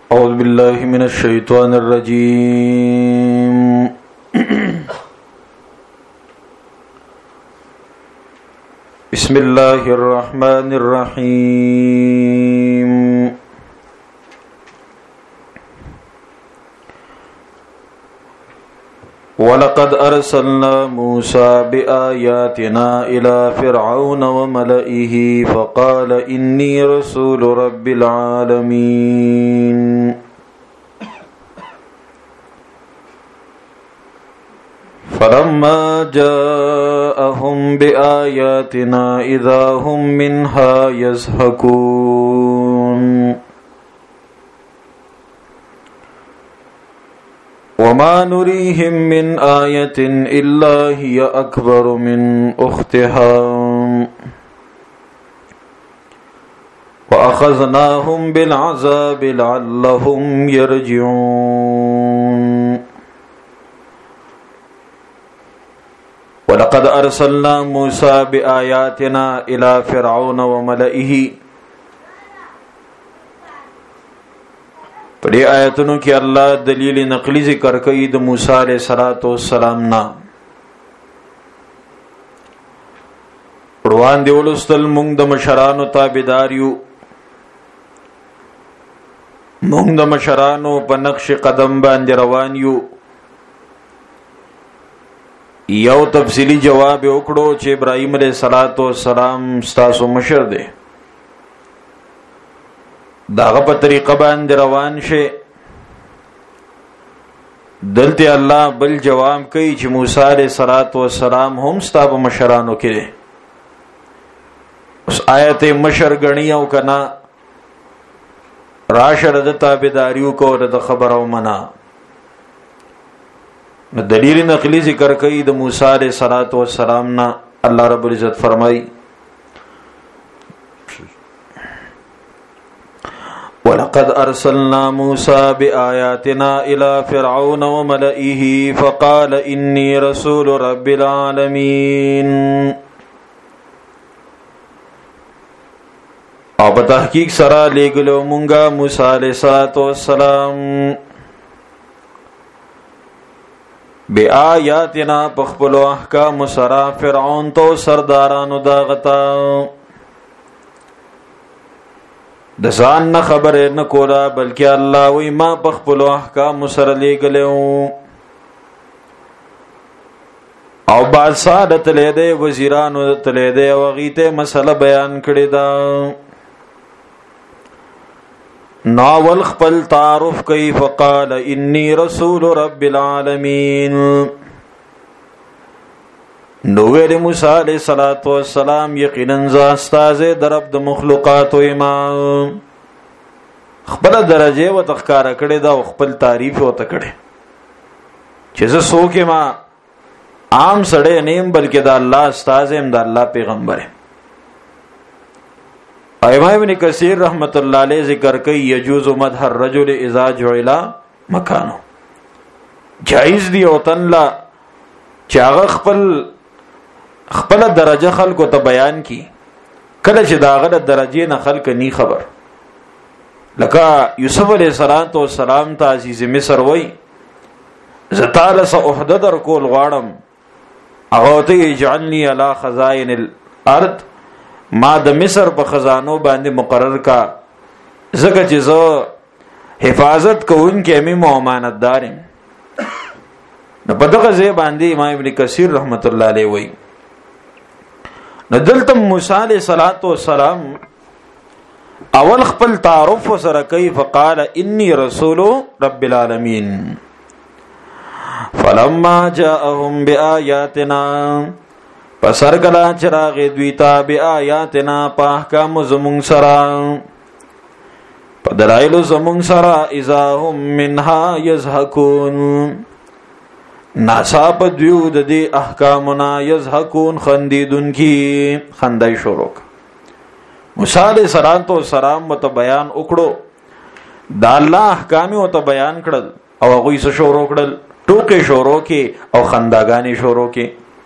أعوذ بالله من الشيطان الرجيم بسم الله الرحمن الرحيم ولقد أرسلنا موسى بآياتنا إلى فرعون وملئه فقال إني رسول رب العالمين فلما جاءهم بآياتنا إذا هم منها يضحكون وما نريهم من آية إلا هي أكبر من أختها وأخذناهم بالعذاب لعلهم يرجعون ولقد أرسلنا موسى بآياتنا إلى فرعون وملئه پدې آیتونو کې الله دلیل نقلی ذکر کوي د موسی علیه السلام نا روان دی ولستل مونږ د مشرانو تابعدار یو مونږ د مشرانو په نقش قدم باندې روان یو یو تفصیلی جواب وکړو چې ابراهیم علیه السلام ستاسو مشر دی داغه په طریقه باندې روان شي دلته الله بل جواب کوي چې موسی علیه السلام هم ستاسو مشرانو کې دي اوس آیت مشر غنی او کنا راشد د تابعداریو کو د خبر او منا نو دلیل نقلی ذکر کوي د موسی علیه السلام نا الله رب العزت فرمایي ولقد أرسلنا موسى بآياتنا إلى فرعون وملئه فقال إني رسول رب العالمين او بتحقیق سرا لګلو مونږه موسی علیه السلام بآياتنا بخبلو احکام سرا فرعون تو سردارانو داغتا د ځان نه خبره نه کولا بلکې الله وی ما بخپل احکام سره لګلو او بادشاہ د تلیده وزیرانو د تلیده وغیته مسله بیان کړی دا ناول خپل تعارف کوي فقال انی رسول رب العالمین نو ویل موسی علیہ السلام یقینا ز استاد درب د مخلوقات او امام خپل درجه و تخکار کړي دا خپل تعریف او تکړه چې زه سوکه ما عام سړی نیم بلکې دا الله استاد هم دا الله پیغمبر امام ابن کثیر رحمت الله علیه ذکر کوي یجوز مدح الرجل اذا جعل مکانه جائز دی او تن لا چاغ خپل درجه خلکو ته بیان کی کله چې داغه د درجه نه خلک نی خبر لکه یوسف علیہ السلام ته عزیز مصر وای زتاله سه عہده در کول غواړم او ته اجعلنی علی خزائن الارض ما د مصر په خزانو باندې مقرر کا زکه چې زه حفاظت کوونکې مې امانتدار یم نو په دغه ځای باندې امام ابن کثیر رحمت الله علیه وای ندلت موسی علیہ السلام اول خپل تعارف سره کوي فقال انی رسول رب العالمین فلما جاءهم بآیاتنا پسر کلا چراغ دویتا بآیاتنا په احکام زمون سره په دلایل زمون سره اذا هم منها یضحکون ناصاب دیو د دې احکامنا یضحکون خندیدون کی خندای شروع موسی علیہ السلام مت بیان وکړو دا الله احکام او ته بیان کړل او هغه یې شروع کړل ټوکې شروع کی او خنداګانی شروع کی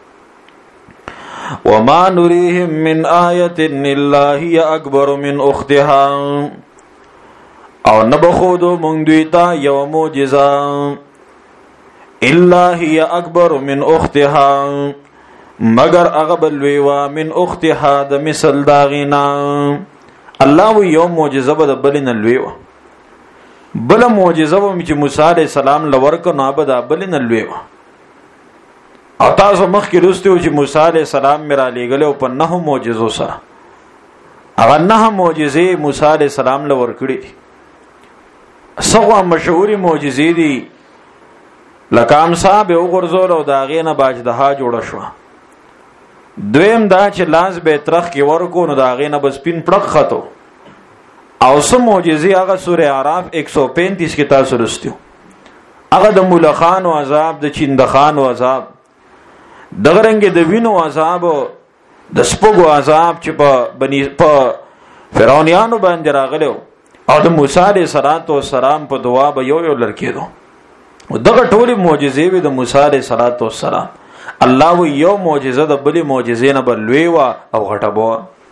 وما نريهم من آية إلا هي أكبر من أختها او نبخودو مونږ دوی ته یو معجزه الا هي اکبر من اختها مگر هغه بلوي وا من اختها د مثل داغینا. الله یو معجزه به بلین لوي وا بل معجزه و چې موسی عليه السلام لور کو نه بد بلین لوي وا. او تاسو مخکې رسته چې موسی عليه السلام میرا لګلو په 9 معجزو سره. هغه 9 معجزې موسی عليه السلام لور کړې دي. سغه مشهوري معجزې دي لکه امصاب او غرزول او داغې نه باجدها جوړه شو. دویم دا چې لاس به ترخ کې ورکو نو داغې نه بس پین پړق خطو. او سم معجزې هغه سوره اعراف 135 کې تاسو رسټیو. هغه د مولخان او عذاب د چیندخان او عذاب دغه رنګ د وینو عذاب د سپوږو عذاب چې په فرعونانو باندې راغلو او د موسی عليه السلام په دعا به یو لړکېدو. دغه ټولې معجزې وي د موسی عليه السلام. الله و یو معجزه د بلې معجزې نه بلوي وا او غټه بو.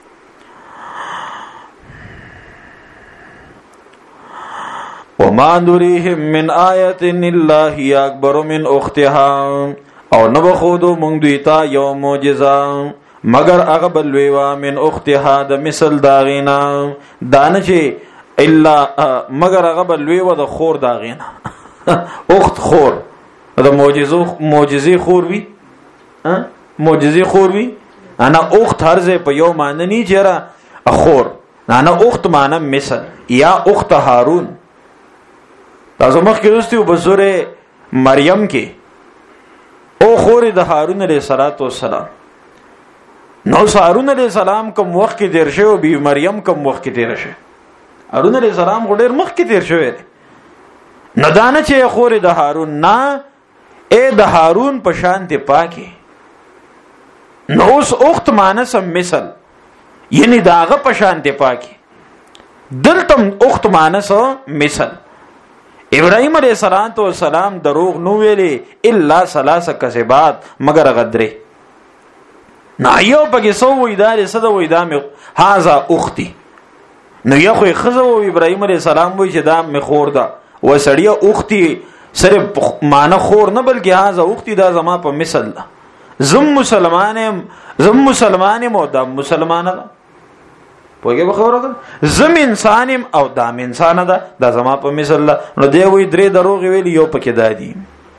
وما نريهم من آية إلا هي أكبر من أختها او نبخودو مونږ دوی ته یو معجزه مگر هغه بلوي وا من اختها د مثل داغینا دانه چې الا مگر هغه بلوي وا د خور داغینا. اخت خور د معجزې خور وی معجزې خور وی. انا اخت هر ځای په یو معنی نه چیرې خور انا اخت معنی مثل یا اخت هارون. تاسو مخکې رسټیو په سورې مریم کې او خور د هارون علیه السلام. نو هارون علیه السلام کوم وخت کې تیر شو بي مریم کوم وخت کې تیر شو. هارون علیه السلام غډیر مخ کې تیر شوی دی. ندانه چې خور د هارون نه اے د هارون په شان ته پاکي. نو اوس اخت مانس مثل یعنی داغه په شان ته پاکي. دلتم اخت مانس مثل. ابراهيم عليه السلام دروغ نو ویلي الا ثلاث کذبات مگر غدره. نه یو پکې سو وې دار صد وې دامه هاذا اختي. نو یو خو خزو ابراهيم عليه السلام وې چې دا مخور ده و سړیا اختي صرف معنی خور نه بلکې هاذا اختي دا زما په مثل ده. زم مسلمانم او دا مسلمانه ده. پوهیږي به خبره ده. زم انسانم او دام انسان ده دا زما په مثل ده. نو دی وی درې دروغ ویلی یو پکې دادی.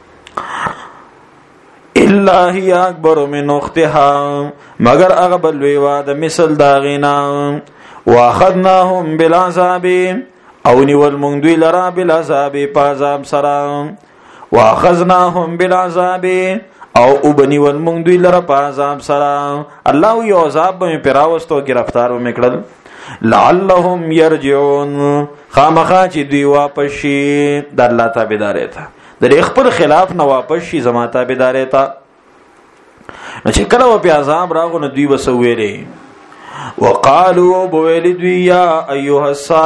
الا هي اکبر من اختها مگر هغه بلوي وا د مثل داغینا. واخذناهم بالعذاب او نیول مونږ دوی لرا بالعذاب پازاب سرا. واخذناهم بالعذاب او وبنیول مونږ دوی لرا پازاب سرا. الله یو عذاب به پیراوستو گرفتار و میکړل. لعلهم يرجعون خامخا چې دوی واپس شي د الله تابعدار ته د خپل خلاف نه واپس شي زما تابعدار ته. نو چې کله و په عذاب راغو نو دوی وسویلې وقالوا بویل دوی یا ایها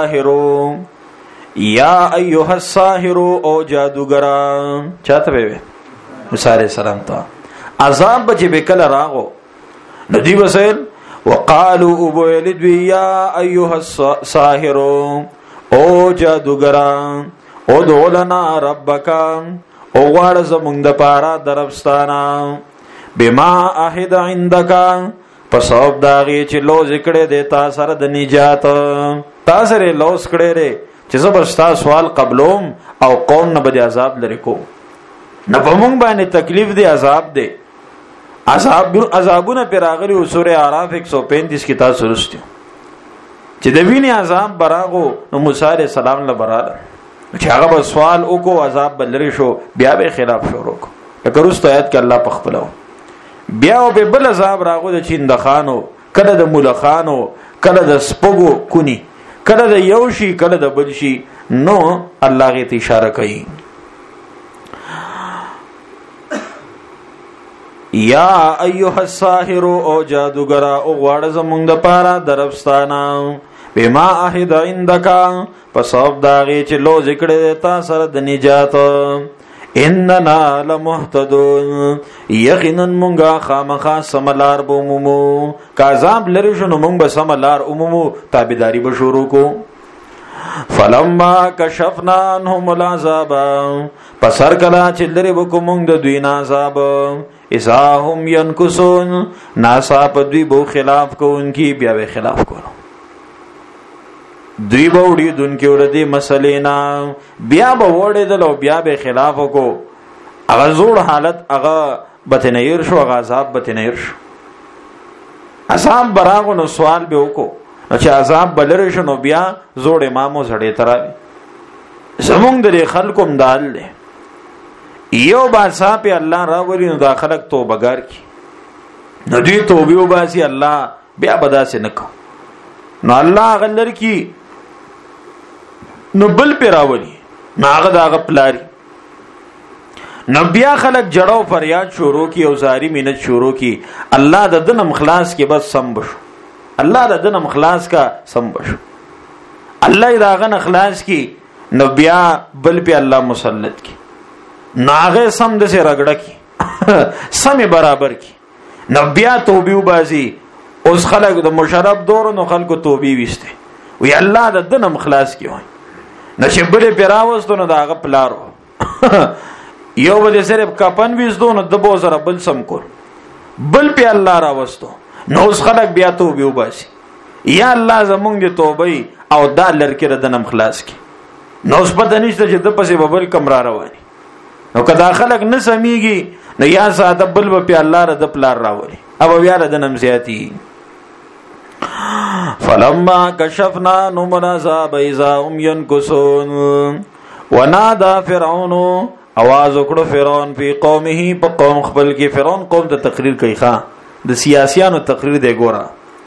الساحر او جادوګران چاته وي موسی عليه السلام ته عذاب به کله راغو نو دوی وسیل وقالوا بویل دوی یا ایها الساحر او جادوګران او دولنا ربک او غواړه زمونږ د پاره دربستانه بما عهد عندك پس او داغي چې لوز کړه د تا سره د نجات تا سره لوز کړه ره چې زبرستا سوال قبلوم او قوم نه بد عذاب لري کو نه په مونږ باندې تکلیف دی عذاب دی عذابونه پر راغلي سوره اعراف 135 کې تاسو ورستو چې د ویني عذاب براغو نو موسی عليه السلام له براله چې هغه به سوال وکړو عذاب بلری شو بیا به خلاف شروع وکړو. لکه رسته آیت کې الله پخپلو بیا به بل عذاب راغو د چیندخانو کله د مولخانو کله د سپوږو کونی کله د یوشي کله د بلشي. نو الله غي ته اشاره کوي یا ایها الساحر او جادوګرا او غواړه زمونږ د پاره دربستانه بما عهد عندك پس او داغي چې لو ذکر تا سره د نجات. اننا لمهتدون یقینا مونږه خامخا سملار بومو کاذاب لری شنو مونږ به سملار عمومو تابعداري به شروع کو. فلما کشفنا عنهم العذاب پسر کلا چې لري وکوم د دوی نه عذاب اذا هم ينكثون ناسا په دوی بو خلاف کوونکی بیا به خلاف کولو دوی به وړي دونکو ورته مسلې نه بیا به وړي دلو بیا به خلاف کو هغه زوړ حالت هغه بتنیر شو هغه عذاب بتنیر شو عذاب براغو نو سوال به وکړو چې عذاب بلر شنو بیا زوړ امامو زړې تراوي زمونږ د خلکو مدال له یو بادشاہ په الله راوړي نو داخلك توبګار کی نو دوی توبه وباسي الله بیا بداسه نکو نو الله غلر کی نو بل په راوړي ناغه داغه پلاری نو بیا خلک جړو فریاد شروع کی او زاری مینت شروع کی الله د دنم خلاص کې بس سم بشو الله د دنم خلاص کا سم بشو الله داغه خلاص کی نو بیا بل په الله مسلط کی ناغه سم د سه رګړه کی سم برابر کی نو بیا توبې وباسي اوس خلک د مشرب دور نو خلکو توبې وسته وی الله د دنم خلاص کی وای نشه بل پیراوستو نو داغه پلارو یو بل صرف کپن وېستو نو د بو سره بل سم کول بل په الله راوستو نو اوس خلک بیا توبې وباسي یا الله زمونږ د توبې او دا لړکې ردنم خلاص کی نو اوس پته نشته چې د پسې ببل کمرا رواني نو کدا خلک نه سميږي نو یا ساده بل په الله رد پلار راوړي او بیا ردنم زیاتی فلما کشفنا نمر عذاب اذا هم ينكثون ونادى فرعون आवाज وکړو فرعون په قومه په قوم خپل کې فرعون قوم ته تقریر کوي ښا د سیاسيانو تقریر دی ګوره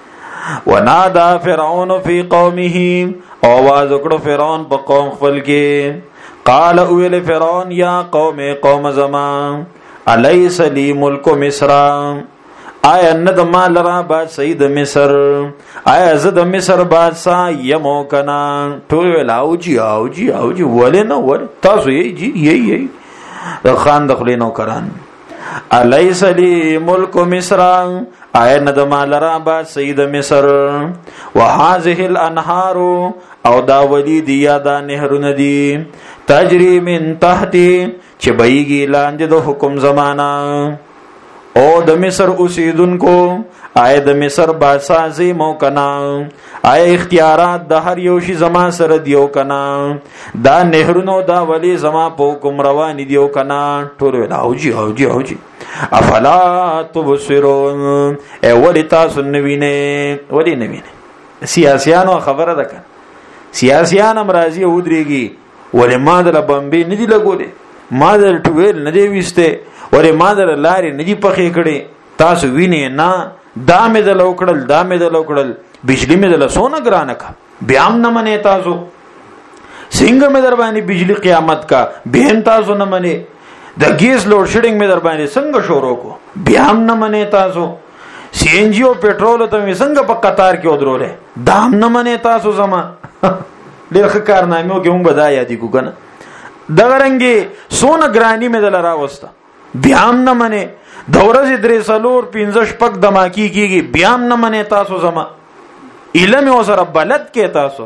ونادى فرعون في قومه आवाज وکړو فرعون په قوم خپل کې قال اول فرعون یا قوم زمان الیس لی ملک مصر آیا نه د مال را با سید مصر آیا زه د مصر بادشاہ یمو کنا ټول ویلاوجی ولې نه ول تاسو یی د خان د خلینو کران الیس لی ملک مصر آیا نه د مال را با سید مصر وهذه الانهار او دا ولید یا دا نهرونه دي تجری من تحتی چې بېږي لاندې د حکم زمانہ او د مصر اوسیدونکو آیا د مصر بادشاہ زی مو کنا آیا اختیارات د هر یو شی زما سره دیو کنا دا نهرونو دا ولی زما په حکم روان دیو کنا ټول اوجی افلا تبصرون ای ولی تاسو نوینه ولی نوینه سیاسيانو خبره ده کړه سیاسيان امراضی ودرېږي ولی ما در بمبي ندی لګولې ما در ټویل ندی وسته ولی ما در لارې ندی پخې کړي تاسو وینئ نه دا مې د لوکړل بجلی مې د لسونه ګرانه کا بیا نه منې تاسو څنګه مې در باندې بجلی قیامت کا بیا تاسو نه منې د ګیس لوډ شیډینګ مې در باندې څنګه شروع کو بیا نه منې تاسو سی ان جی او پټرول ته مې څنګه په قطار کې ودرولې دا نه منې تاسو زما ډېر ښه کارنامو کې هم بدایا دي کو کنه دغه رنګي سونه ګرانی مې دل راوسته بیا نه منې د ورځې 3 شپږ دماکی کیږي بیا نه منې تاسو زما علم او سره بلد کې تاسو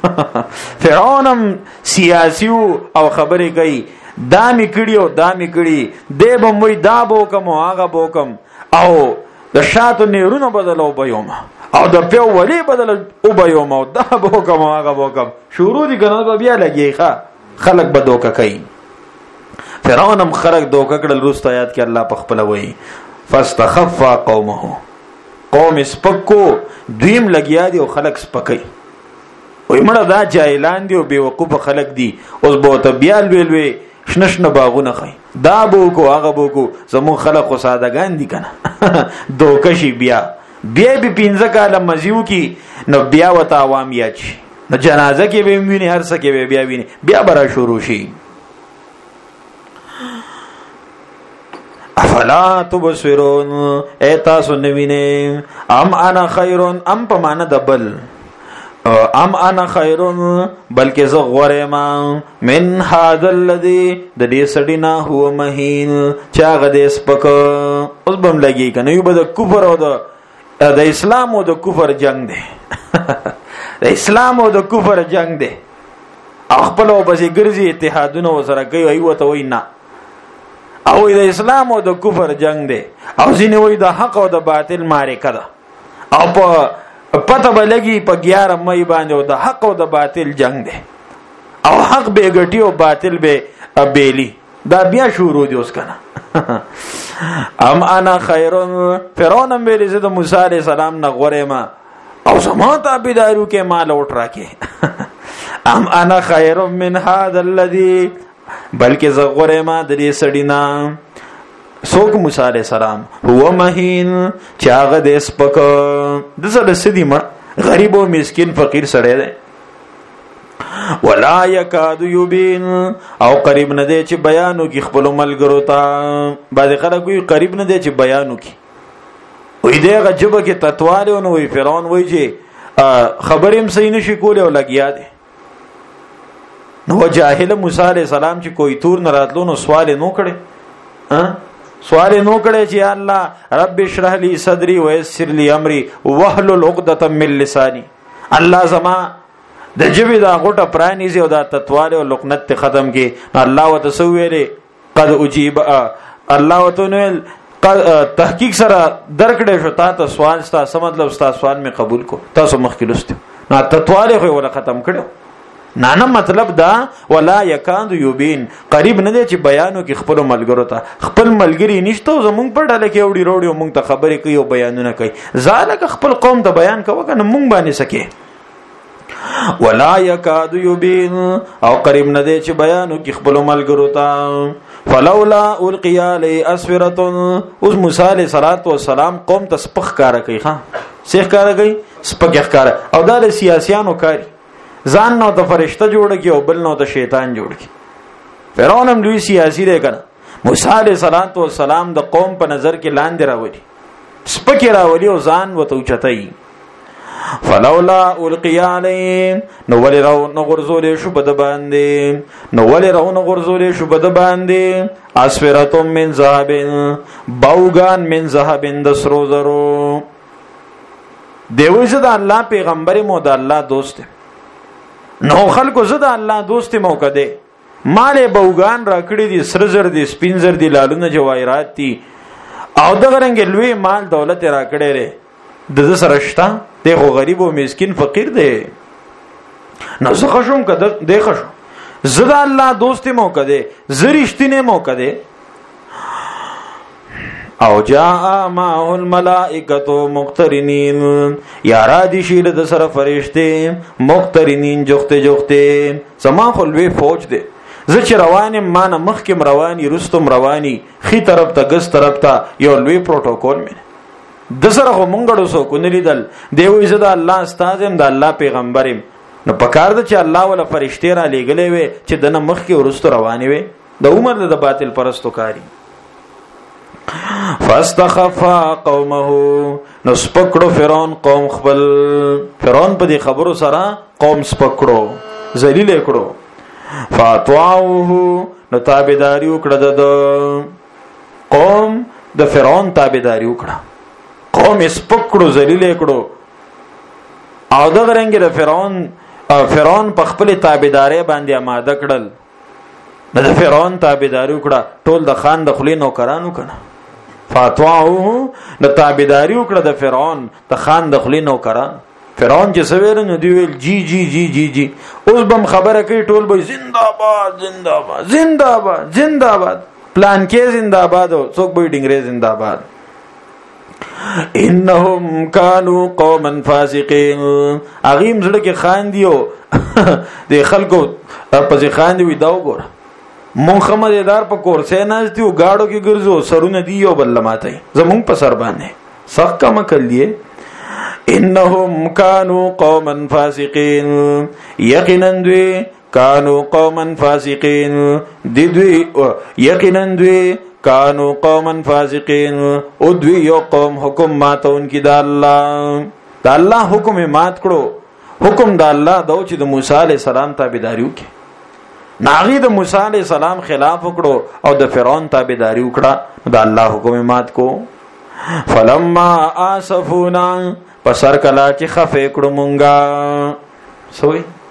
فرعونم سیاسی او خبرې کوي دا می کړي دې بموي دا بو کوم هغه بو کوم او د شاتو نیرونو بدلو بيوم او د پیو ولی بدل او بيوم او دا بو کوم هغه بو کوم شروع دي کنه بیا لګي خلق به دوکه کوي فرعونم خرق دوکه کړل روست آیات کې الله په خپل وایي فاستخف قومه قوم سپکو دویم لګیا دي او خلق سپکای وای مړه دا جاهلان دي او بیوقوف خلق دي اوس به ته بیا لوي شنشنه باغونه خي دا بو کو هغه بو کو زمون خلق سادهګان دي کنه دوکه شي بیا به 15 کال مزیو کی نو بیا وتا عوام یاچ نو جنازه کې به ویني هر څه کې بیا ویني بیا برا شروع شي افلا تبصرون ایتا سنوینه ام انا خیرون ام پمانه دبل ام انا خیرون بلکې زه غوړې ما من هذا الذي د دې سړینا هو مهین چاغه دې سپک اوس بم لګي کنه یو بد کفر او د اسلام او د کفر جنگ دی د اسلام او د کفر جنگ دی خپل او بس ګرځي اتحادونه وسره کوي ایو ته وینا او د اسلام او د کفر جنگ دی او ځینې وای د حق او د باطل معرکه ده او په پته بلګي په 11 مې باندې او د حق او د باطل جنگ دی او حق به ګټي او باطل به بیلی دا بیا شروع دی اوس کنه ام انا خیرون فرعون هم ویل زه د موسی علی السلام نه غوړې ما او سما تابعدارو کې مال وټ راکې ام انا خیر من هذا الذي بلکې زه غوړې ما د دې سړینا څوک موسی علی السلام هو مهین چې هغه د سپک د زړه سدي ما غریب او مسکین فقیر سړی دی ولا یکاد یبین او قریب نه دی چې بیانو کې خپل ملګرو ته بعد خلک وی قریب نه دی چې بیانو کې وې دغه جبه کې تطواله نو وی فرعون وی چې خبرېم صحیح نشي کولای او لګیا دی نو جاهل موسی علیہ السلام چې کوئی تور نه راتلو نو سوال نو کړي سوال نو کړي چې الله رب اشرح لي صدري ويسر لي امري واحلل عقدة من لساني الله زما د جبه دا غټه پرانیزي او دا تطواله او لقنت ختم کې الله وتسویره قد اجيب الله وتنل تحقیق سره درکړې شو تاسو سوال تاسو مطلب تاسو سوال می قبول کو تاسو مخکلوست نه تطواله خو ولا ختم کړو نه مطلب دا ولا یکاند یوبین قریب نه دی چې بیانو کې خپل ملګرو ته خپل ملګری نشته زمونږ په ډله کې وړي وروړي مونږ ته خبرې کوي او بیانونه کوي ځاله خپل قوم ته بیان کوي کنه مونږ باندې سکے ولا یکاد یبین او قریب نه دی چې بیانو کې خپل ملګرو ته فلولا القی علی اسفرۃ اوس موسی علیہ السلام قوم ته سپخ کار کوي ها سیخ کار کوي سپخ کار او دا سیاسيانو کاری ځان نو د فرشته جوړ کی او بل نو د شیطان جوړ کی فرعون هم لوی سیاسي دی کنه موسی علیہ السلام د قوم په نظر کې لاندې راوړي سپخ راوړي او ځان وته چتای فلولا القی علیهم نو ولې راو نو غرزولې شو بد باندې نو ولې راو نو غرزولې شو بد باندې اسفراتم من ذهب باوغان من ذهب د سرو زرو دیوې زه د الله پیغمبر مو د الله دوست نو خلکو زه د الله دوست مو کده مال باوغان راکړي دي سر زر دي سپین زر دي لالونه جواهرات دي او دغه رنګ لوی مال دولت راکړي لري د سره شتا دغه غریب او مسکین فقیر دی نو زه خشوم کده دی خشو زه د الله دوست مو کده زریشتینه مو کده او جاء معه الملائکه مقترنین یا را دي شیل د سره فرشته مقترنین جوخته سما خلوی فوج دی زه چې روانم مان مخکم رواني رستم رواني خي طرف ته ګس طرف ته یو لوی پروتوکول مې د سره مونږړو سو کو نلیدل دی وې زه د الله استادم د الله پیغمبرم نو پکار د چې الله ولا فرشته را لېګلې وي چې دنه مخ کې ورستو رواني وي د عمر د باطل پرستو کاری فاستخف قومه نو سپکړو فرعون قوم خپل فرعون په دې خبرو سره قوم سپکړو ذلیل کړو فاطاعوه نو تابعداري وکړه د قوم د فرعون تابعداري وکړه قوم سپکړو ذلیل کړو او د غرنګ د فرعون په خپل تابعداري باندې آماده کړل د فرعون تابعداري وکړه ټول د خان د خلی نوکرانو کنه فاطاعوه نو تابعداري وکړه د فرعون د خان د خلی نوکران فرعون چې سویر نو دی ویل جی جی جی جی جی اوس بم خبره کوي ټول به زنده‌باد زنده‌باد زنده‌باد زنده‌باد پلان کې زنده‌باد او څوک به ډنګره زنده‌باد انهم كانوا قوما فاسقين اغیم زړه کې خان دیو د خلکو په خان دی دا وګوره مونږ خمدار په کورسه نه ستیو گاډو کې ګرځو سرونه دیو بل ماته زمونږ په سر باندې سخت کم کړ لیے انهم كانوا قوما فاسقين یقینا دوی كانوا قوما فاسقين دوی یقینا دوی كانوا قوما فاسقين او دوی یو قوم حکم ماتون کی د الله حکم مات کړو حکم د الله دو چې د موسی عليه السلام تابعداري وکړي ناغي د موسی عليه السلام خلاف وکړو او د فرعون تابعداري وکړه د الله حکم مات کو فلما اسفونا پسر کلا چې خفه کړو مونږه سوې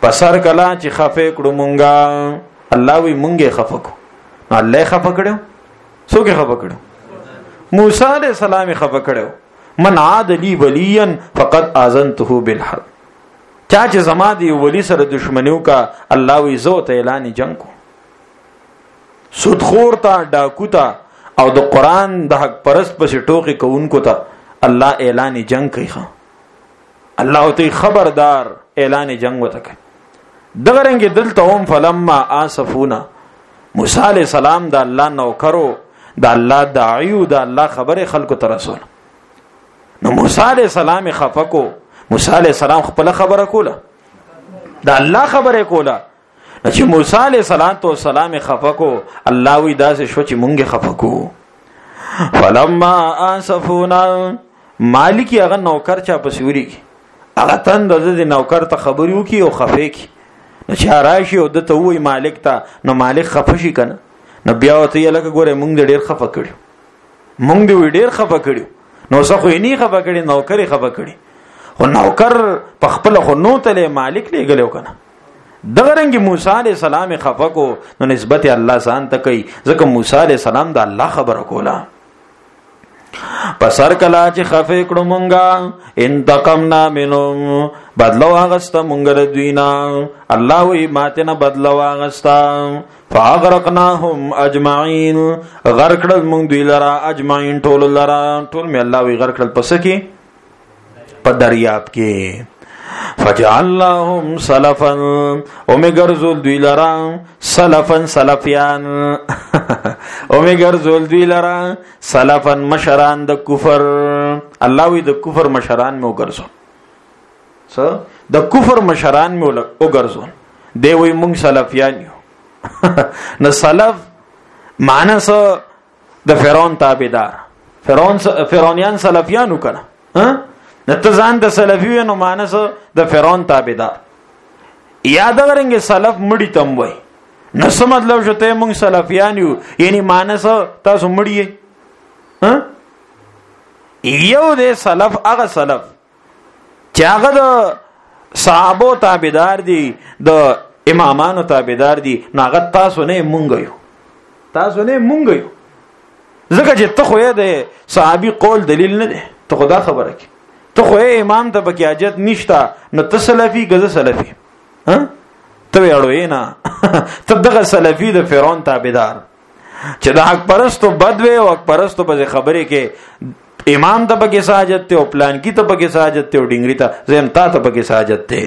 پسر کلا چې خفه کړو مونږه الله وی مونږه خفه کو الله خفه کړو څوک خفه کړو موسی علیہ السلام خفه کړو من عاد لی ولیا فقد اذنته بالحرب چا چې زما دی ولی سره دشمنیو کا الله وی زو ته اعلان جنگ کو سودخور تا ډاکو تا او د قران د حق پرست پسې ټوکی کوونکو ته الله اعلان جنگ کوي الله ته خبردار اعلان جنگ وته کوي دغه رنګ دلته هم فلما اسفونا موسی علیہ السلام د الله نوکرو د الله داعیو د الله خبره خلکو ته رسول نو موسی علیہ السلام خفقو موسی علیہ السلام خپل خبره کوله د الله خبره کوله چې موسی علیہ السلام خفقو الله وی داسې شو چې مونږه خفقو فلما اسفونا مالک هغه نوکر چا پسوري هغه تند د نوکر ته خبرو کی او خفه کی نو چې راشي او د ته وای مالک ته نو مالک خفه شي کنه نو بیا ته یې لکه ګوره مونږ ډېر خفه کړو مونږ دې ډېر خفه کړو نو څه خو یې نه خفه کړي نوکر خفه کړي خو نوکر په خپل خو نو ته مالک لګلو کنه دغه رنګ موسی علیہ السلام خفه کو نو نسبت الله ځان ته کوي ځکه موسی علیہ السلام د الله خبره کوله پسر کلا چې خفه کړو مونږه انتقمنا منهم بدلو واغستا مونږ دوینا الله وی ماته نه بدلو واغستا فاغرقناهم اجمعين غرق کړل مونږ دوی لرا اجمعين ټول لرا ټول می الله وی غرق کړل پس کې په دریاب کې فجعلهم سلفا اومګرزول دوی لرا سلفا سلفيان اومګرزول دوی لرا سلفا مشران د کفر الله وی د کفر مشران مو ګرځو څه د کفر مشران مو وګرځو دی وی مونږ سلفيان یو نو سلف معنی څه د فرعون تابعدار فرعونیان سلفيان وکړه ها نته ځان د سلفیو نو مانس د فرعون تابعدار یاد غرنګ سلف مړی تم وای نو څه مطلب شته موږ سلفیان یو یعنی مانس تاسو مړی ها یو د سلف هغه سلف چې هغه د صحابه تابعدار دي د امامانو تابعدار دي نو هغه تاسو نه مونږ یو تاسو نه مونږ یو ځکه چې ته خو یې د صحابي قول دلیل نه ده ته خدا خبره کی ته خو امام ته بکی حاجت نشتا نو ته سلفي غزه سلفي ها ته وړوې نه ته دغه سلفي د فرعون تابعدار چې د حق پرستو بدوي او حق پرستو په خبره کې امام ته بکی ساجت ته او پلان کی ته بکی ساجت ته او ډنګری ته زم تا ته بکی ساجت ته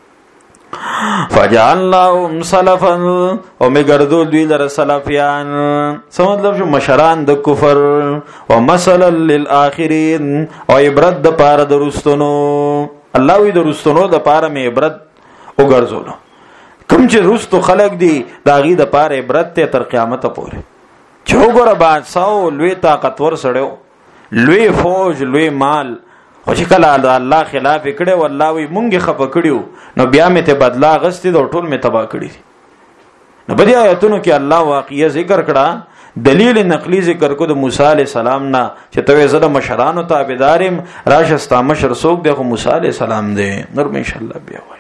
فجعلناهم سلفا او مګردول دوی لره سلفيان څه مطلب شو مشران د کفر او مثلا للآخرین او عبرت د پاره درستونو الله وی درستونو د پاره مې عبرت وګرځولو کوم چې رستو خلق دي داغي د پاره عبرت ته تر قیامت پورې چوغره بادشاہ لوی طاقتور سړیو لوی فوج لوی مال خو چې کله الله خلاف کړي والله وي مونږه خپه کړیو نو بیا مې ته بدلا غستې د ټول مې تبا کړی نو په دې آیاتونو کې الله واقعي ذکر کړه دلیل نقلی ذکر کو د موسی علی السلام نه چې توې زړه مشرانو تابعدارم راشه ستا مشر څوک دی خو موسی علی السلام دی نور ان شاء الله بیا